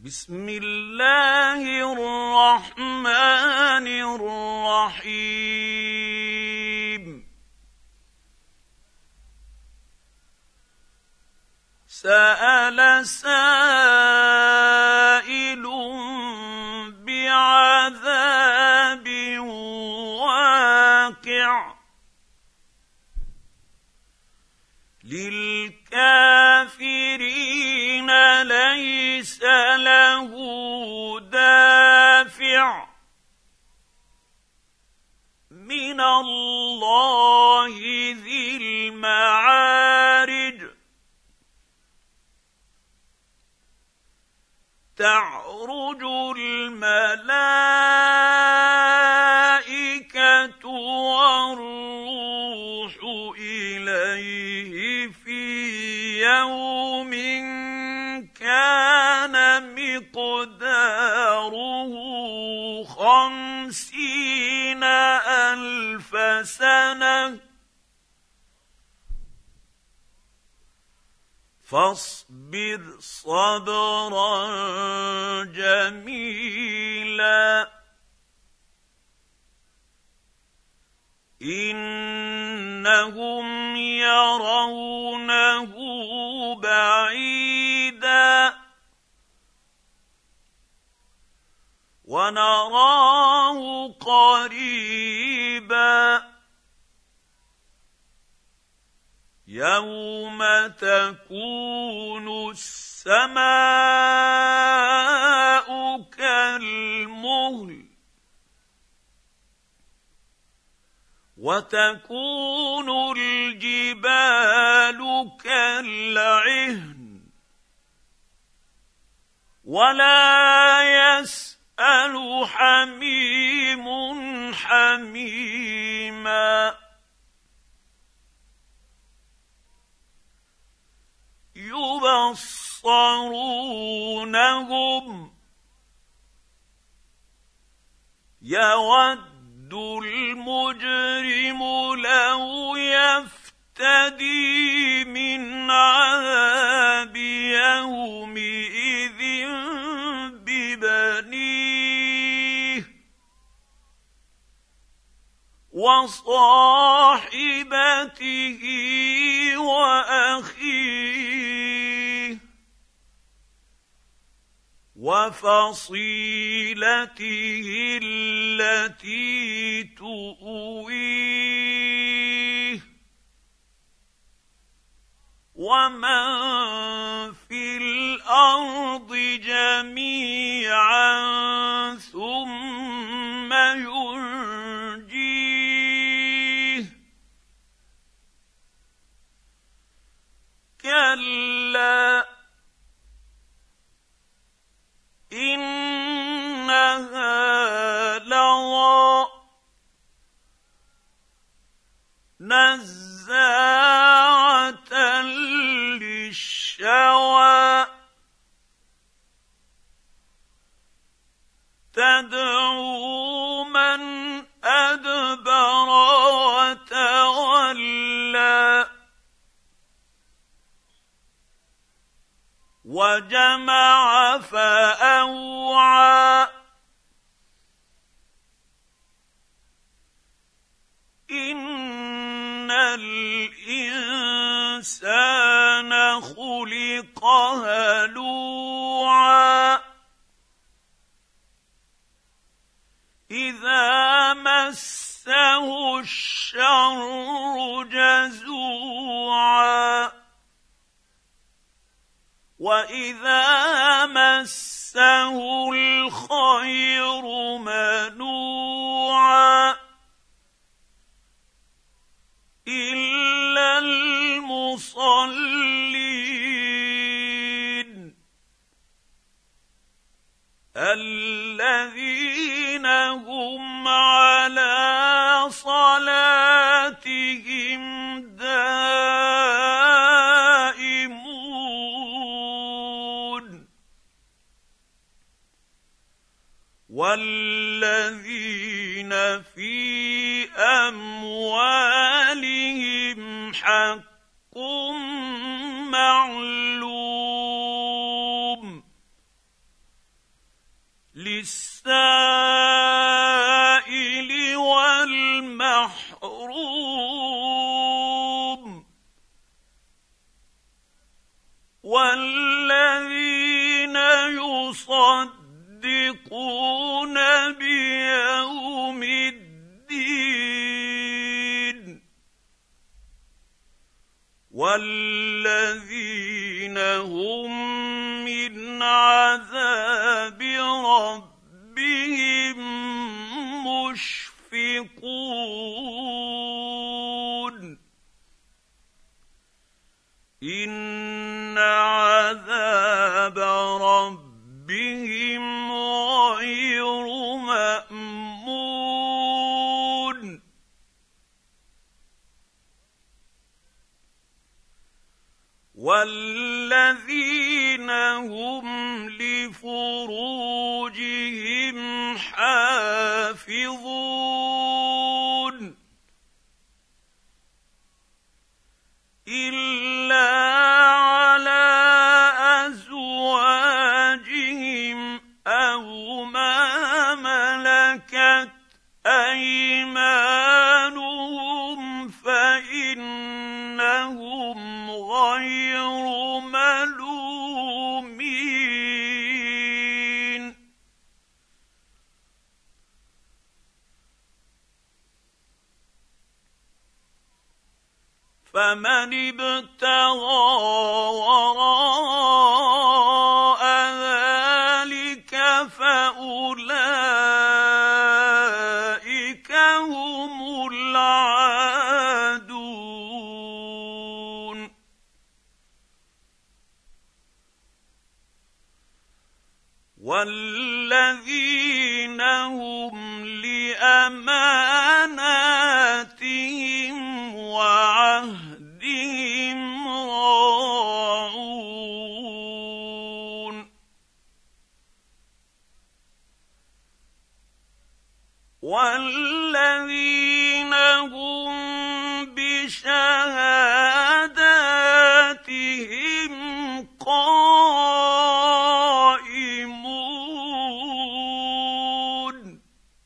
بسم الله الرحمن الرحيم سأل سائل بعذاب واقع للكافرين ليس له دافع من الله ذي المعارج تعرج الملائكة والروح إليه في يوم كان مقداره 50,000 سنة فاصبر صبرا جميلا إنهم يرونه بعيدا ونراه قريبا يوم تكون السماء كالمهل وتكون الجبال كالعهن ولا يسأل حميم حميما يبصرونهم يود المجرم لو يفتدي من عذاب يومئذ ببنيه وصاحبته وأخيه وفصيلته التي تؤويه ومن في الأرض جميعا ثم ينجيه كلا إنها لظى نزاعة للشوى تدعو من أدبر وتولى وجمع فأوعى إن الإنسان خلق هلوعا إذا مسه الشر جزوعا وإذا مسه الخير منوعا إلا المصلين الذين هم على صلاتهم دائمون والذين في أموالهم حق معلوم للسائل والمحروم والذين يصدقون بيوم الدين والذين هم من عذاب ربهم مشفقون إن عذاب ربهم غير مأمون والذين هم لفروجهم حافظون إلا على أزواجهم أو ما ملكت أيمانهم فإنهم غير ملومين فمن ابتغى وراء ذلك فأولئك هم العادون والذين هم لأماناتهم وعهدهم راعون والذين هم بشهاداتهم قائمون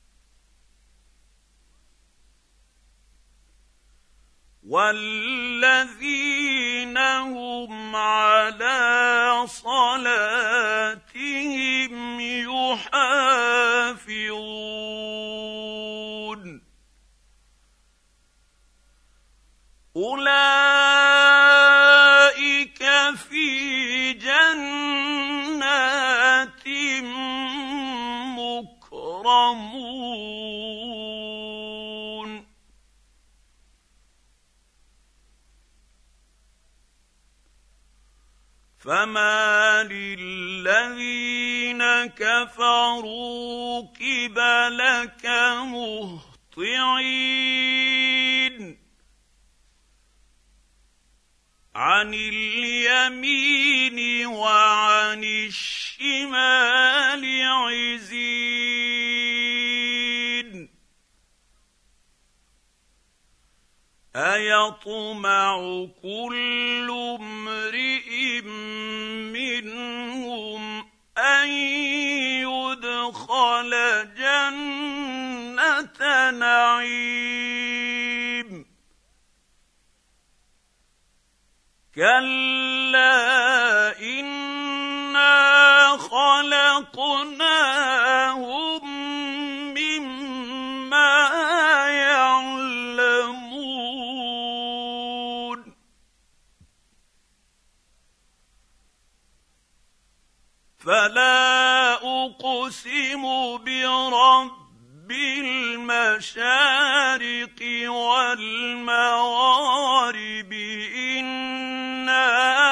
والذين هم على صلاتهم يحافظون أولئك في جنات مكرمون فما للذين كفروا قبلك مهطعين عن اليمين وعن الشمال عزين أيطمع كل امرئ منهم أن يدخل جنة نعيم كلا إنا خلقناهم مما يعلمون فلا أقسم برب المشارق والمغارب إنا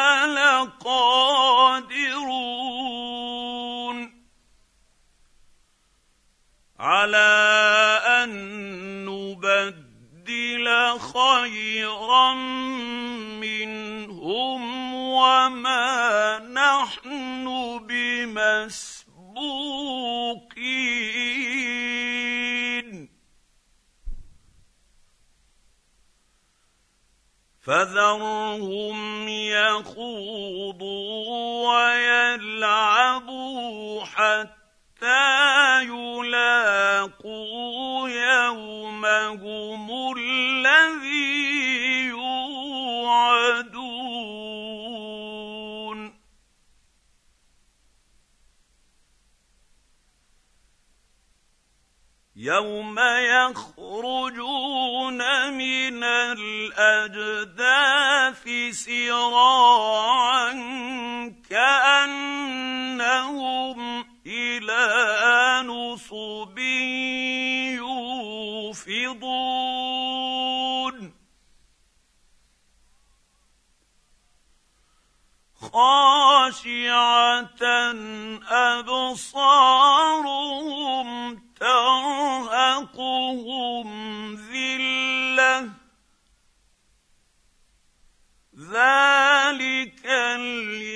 لقادرون على أن نبدل خيرا منهم وما نحن بمسبوقين فذرهم يخوضوا ويلعبوا حتى يوم يخرجون من الأجداث سراعا كأنهم إلى نصب يوفضون خاشعة أبصارهم ترهقهم ذلة ذلك اليوم